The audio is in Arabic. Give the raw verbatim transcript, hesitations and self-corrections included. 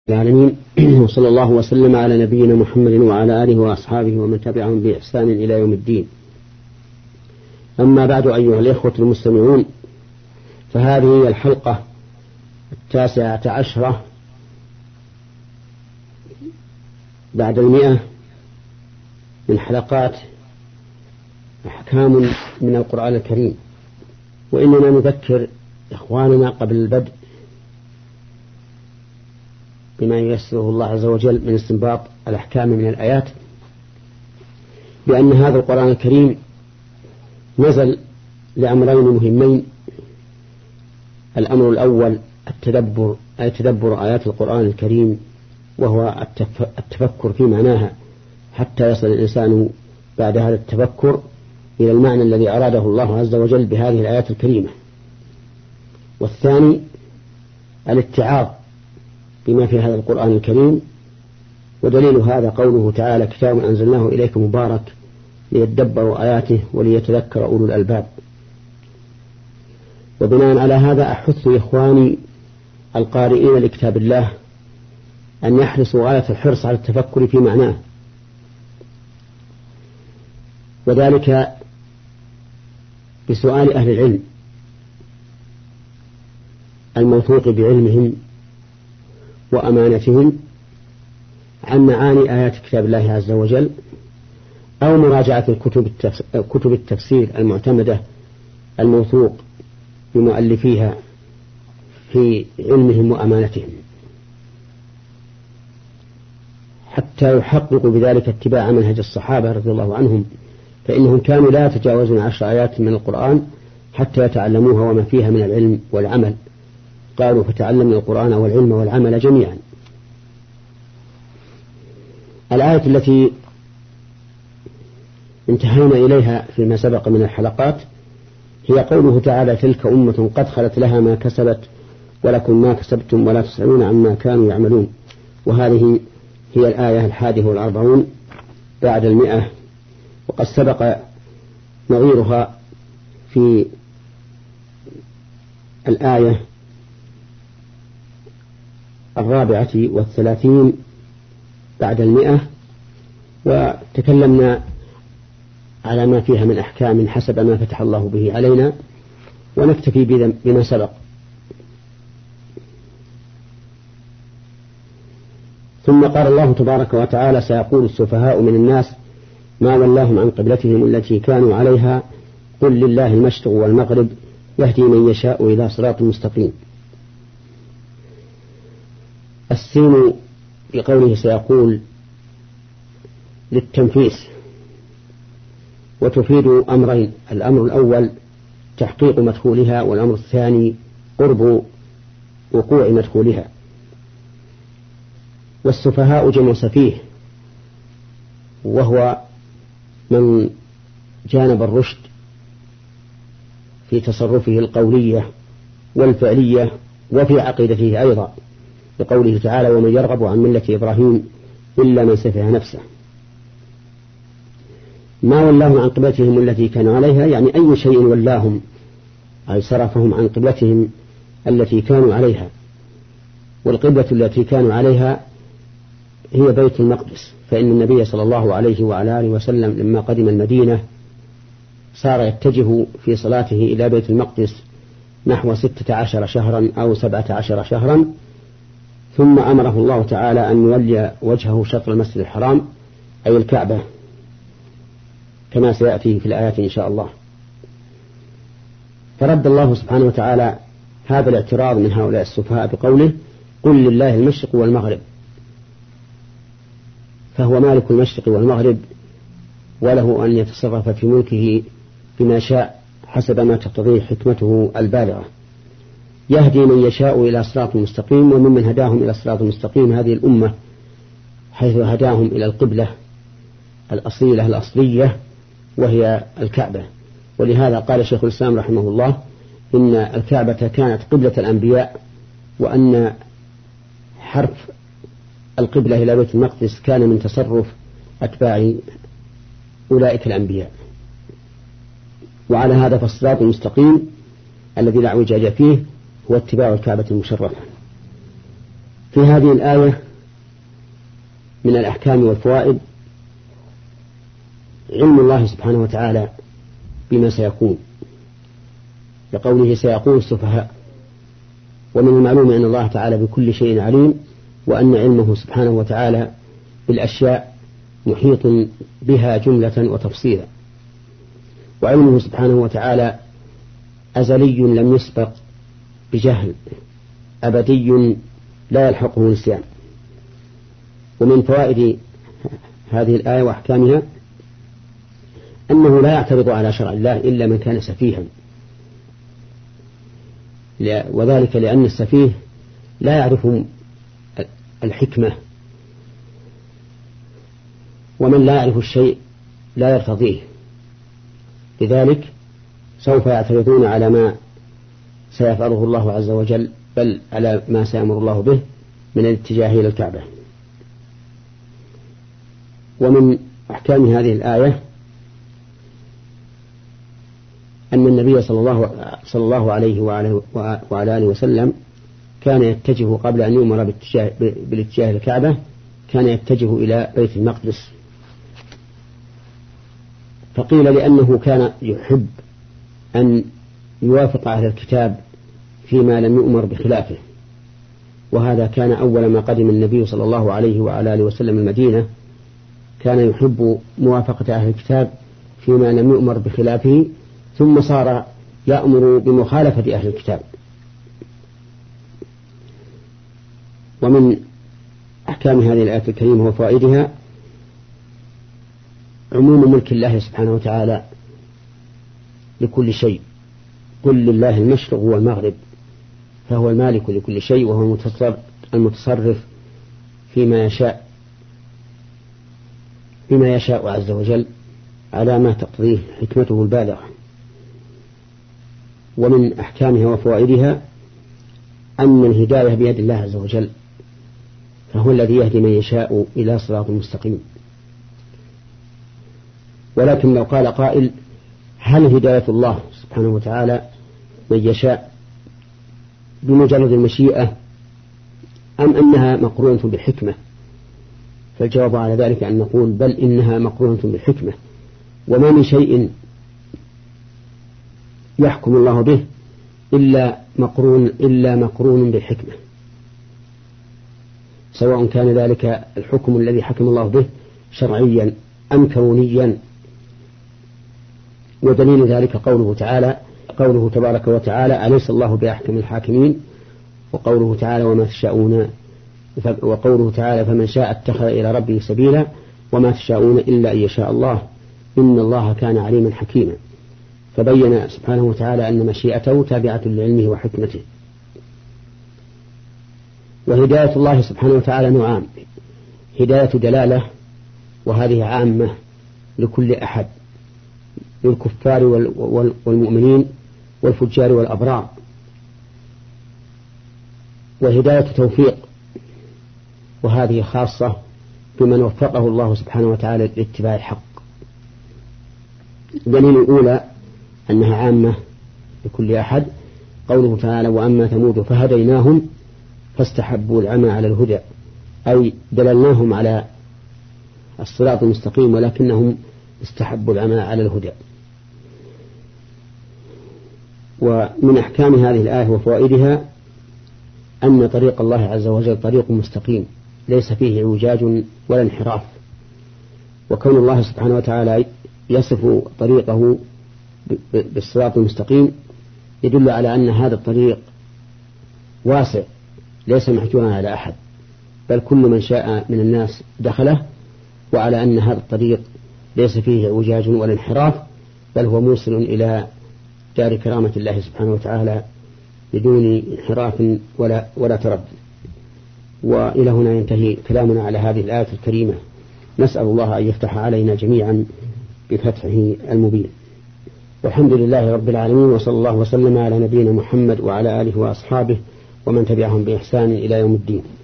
العالمين. وصلى الله وسلم على نبينا محمد وعلى آله وأصحابه ومن تبعهم بإحسان إلى يوم الدين. أما بعد، أيها الإخوة المستمعون، فهذه هي الحلقة التاسعة عشرة بعد المئة من حلقات أحكام من القرآن الكريم. وإننا نذكر إخواننا قبل البدء بما ييسره الله عز وجل من استنباط الأحكام من الآيات، بأن هذا القرآن الكريم نزل لأمرين مهمين. الأمر الأول التدبر، أي تدبر آيات القرآن الكريم، وهو التفكر في معناها حتى يصل الإنسان بعد هذا التفكر إلى المعنى الذي أراده الله عز وجل بهذه الآيات الكريمة. والثاني الاتعاظ بما في هذا القرآن الكريم، ودليل هذا قوله تعالى: كتاب أنزلناه إليك مبارك ليدبروا آياته وليتذكر أولو الألباب. وبناء على هذا أحث إخواني القارئين لكتاب الله أن يحرصوا غاية الحرص على التفكر في معناه، وذلك بسؤال أهل العلم الموثوق بعلمهم وأمانتهم عن معاني آيات كتاب الله عز وجل، أو مراجعة كتب التفسير المعتمدة الموثوق بمؤلفيها في علمهم وأمانتهم، حتى يحققوا بذلك اتباع منهج الصحابة رضي الله عنهم، فإنهم كانوا لا يتجاوزون عشر آيات من القرآن حتى يتعلموها وما فيها من العلم والعمل. قالوا: فتعلمنا القرآن والعلم والعمل جميعا. الآية التي انتهينا إليها فيما سبق من الحلقات هي قوله تعالى: تلك أمة قد خلت لها ما كسبت ولكم ما كسبتم ولا تسألون عما كانوا يعملون. وهذه هي الآية الحادية والأربعون بعد المئة، وقد سبق نظيرها في الآية الرابعة والثلاثين بعد المئة، وتكلمنا على ما فيها من أحكام حسب ما فتح الله به علينا، ونكتفي بما سبق. ثم قال الله تبارك وتعالى: سيقول السفهاء من الناس ما ولاهم عن قبلتهم التي كانوا عليها قل لله المشرق والمغرب يهدي من يشاء إلى صراط مستقيم. السين بقوله سيقول للتنفيس، وتفيد أمرين: الأمر الأول تحقيق مدخولها، والأمر الثاني قرب وقوع مدخولها. والسفهاء جمع سفيه، وهو من جانب الرشد في تصرفه القولية والفعلية وفي عقيدته أيضا، بقوله تعالى: ومن يرغب عن ملة إبراهيم إلا من سفه نفسه. ما ولاهم عن قبلتهم التي كانوا عليها، يعني أي شيء ولاهم أي صرفهم عن قبلتهم التي كانوا عليها. والقبلة التي كانوا عليها هي بيت المقدس، فإن النبي صلى الله عليه وعلى آله وسلم لما قدم المدينة صار يتجه في صلاته إلى بيت المقدس نحو ستة عشر شهرا أو سبعة عشر شهرا، ثم أمره الله تعالى أن يولي وجهه شطر المسجد الحرام أي الكعبة، كما سيأتي في الآيات إن شاء الله. فرد الله سبحانه وتعالى هذا الاعتراض من هؤلاء السفهاء بقوله: قل لله المشرق والمغرب، فهو مالك المشرق والمغرب، وله أن يتصرف في ملكه بما شاء حسب ما تقتضيه حكمته البالغة. يهدي من يشاء إلى صراط مستقيم، وممن هداهم إلى صراط مستقيم هذه الأمة، حيث هداهم إلى القبلة الأصيلة الأصلية وهي الكعبة. ولهذا قال شيخ الإسلام رحمه الله: إن الكعبة كانت قبلة الأنبياء، وأن حرف القبلة إلى بيت المقدس كان من تصرف أتباع أولئك الأنبياء. وعلى هذا فالصراط المستقيم الذي لا اعوجاج فيه هو اتباع الكعبة المشرفة. في هذه الآية من الأحكام والفوائد علم الله سبحانه وتعالى بما سيكون، لقوله سيقول السفهاء. ومن المعلوم أن الله تعالى بكل شيء عليم، وأن علمه سبحانه وتعالى بالأشياء محيط بها جملة وتفصيلا، وعلمه سبحانه وتعالى أزلي لم يسبق بجهل، أبدي لا يلحقه نسيان. ومن فوائد هذه الآية وأحكامها أنه لا يعترض على شرع الله إلا من كان سفيها، وذلك لأن السفيه لا يعرف الحكمة، ومن لا يعرف الشيء لا يرتضيه، لذلك سوف يعترضون على ما سيفعله الله عز وجل، بل على ما سيأمر الله به من الاتجاه إلى الكعبة. ومن أحكام هذه الآية أن النبي صلى الله, صلى الله عليه وعلى آله وسلم كان يتجه قبل أن يؤمر بالاتجاه إلى الكعبة، كان يتجه إلى بيت المقدس، فقيل لأنه كان يحب أن يوافق أهل الكتاب فيما لم يؤمر بخلافه، وهذا كان أول ما قدم النبي صلى الله عليه وعلى آله وسلم المدينة، كان يحب موافقة أهل الكتاب فيما لم يؤمر بخلافه، ثم صار يأمر بمخالفة أهل الكتاب. ومن أحكام هذه الآية الكريمة وفوائدها عموم ملك الله سبحانه وتعالى لكل شيء، قل لله المشرق والمغرب، فهو المالك لكل شيء، وهو المتصرف فيما يشاء بما يشاء عز وجل على ما تقتضيه حكمته البالغة. ومن أحكامها وفوائدها أن الهداية بيد الله عز وجل، فهو الذي يهدي من يشاء إلى صراط مستقيم. ولكن لو قال قائل هل هداية الله سبحانه وتعالى من يشاء بمجرد المشيئة أم أنها مقرونة بالحكمة؟ فالجواب على ذلك أن نقول بل إنها مقرونة بالحكمة، وما من شيء يحكم الله به إلا مقرون إلا مقرون بالحكمة، سواء كان ذلك الحكم الذي حكم الله به شرعيا أم كونيا. ودليل ذلك قوله تعالى قوله تبارك وتعالى أليس الله بأحكم الحاكمين، وقوله تعالى وما تشاءون، وقوله تعالى فمن شاء اتخذ إلى ربه سبيلا وما تشاءون إلا أن يشاء الله إن الله كان عليما حكيما. فبين سبحانه وتعالى أن مشيئته تابعة لعلمه وحكمته. وهداية الله سبحانه وتعالى نوعان: هداية دلالة، وهذه عامة لكل أحد، للكفار والمؤمنين والفجار والأبرار. وهداية توفيق، وهذه خاصة بمن وفقه الله سبحانه وتعالى لاتباع الحق. دليل الأولى أنها عامة لكل أحد قوله تعالى وأما ثمود فهديناهم فاستحبوا العمى على الهدى، أي دللناهم على الصراط المستقيم ولكنهم استحبوا العمى على الهدى. ومن أحكام هذه الآية وفوائدها أن طريق الله عز وجل طريق مستقيم ليس فيه اعوجاج ولا انحراف، وكون الله سبحانه وتعالى يصف طريقه بالصراط المستقيم يدل على أن هذا الطريق واسع ليس محجورا على أحد، بل كل من شاء من الناس دخله، وعلى أن هذا الطريق ليس فيه اعوجاج ولا انحراف، بل هو موصل إلى دار كرامة الله سبحانه وتعالى بدون انحراف ولا, ولا تردد. وإلى هنا ينتهي كلامنا على هذه الآية الكريمة، نسأل الله أن يفتح علينا جميعا بفتحه المبين. والحمد لله رب العالمين، وصلى الله وسلم على نبينا محمد وعلى آله وأصحابه ومن تبعهم بإحسان إلى يوم الدين.